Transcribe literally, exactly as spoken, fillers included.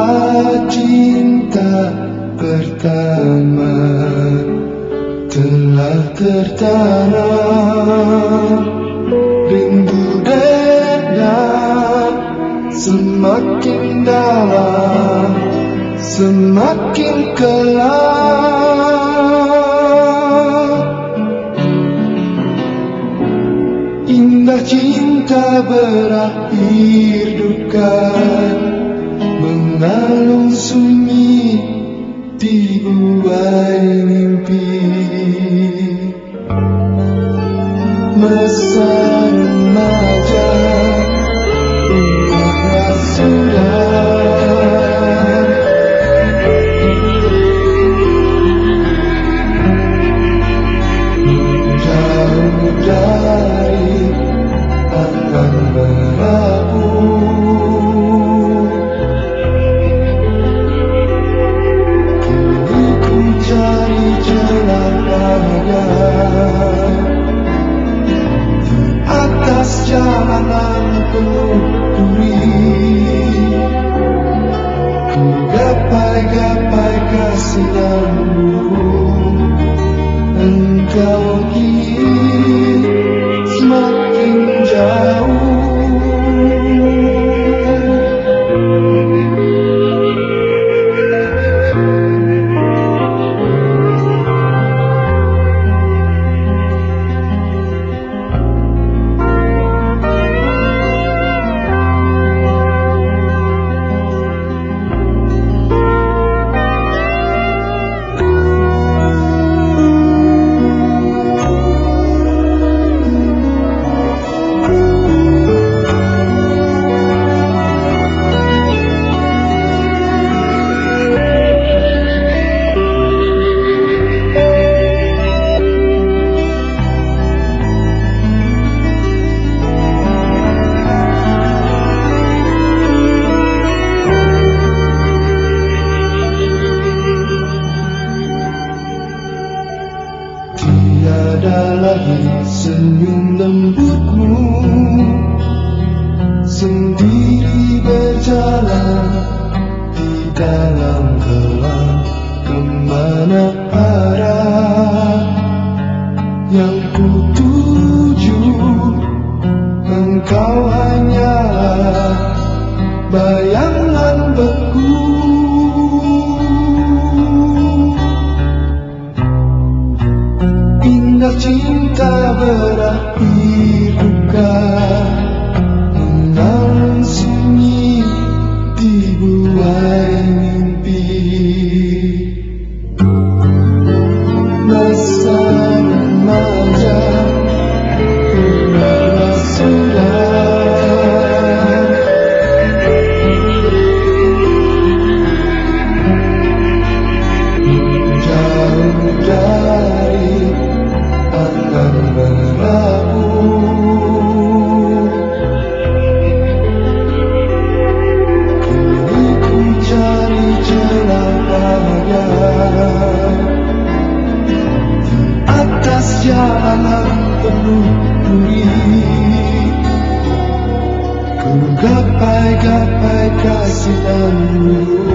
saat cinta pertama telah tertanam, rindu dada semakin dalam, semakin gelap. Indah cinta berakhir duka, mengalun sunyi dibuai mimpi. Masa remaja umurnya sudah, jauh dari akan berlabuh. Kini ku cari jalan raya di atas jalanan penuh duri. Ku gapai-gapai kasihanmu, engkau kini semakin jauh. Tiada lagi senyum lembutmu, sendiri berjalan di dalam gelap. Kemana arah yang ku tuju, engkau hanyalah bayangan beku. Indah cinta berakhir duka, mengalun sunyi dibuai mimpi. Masa remaja umurnya sudah, jauh dari akan berlabuh. Kini ku cari jalan raya di atas jalanan penuh duri. Ku gapai-gapai kasihanmu,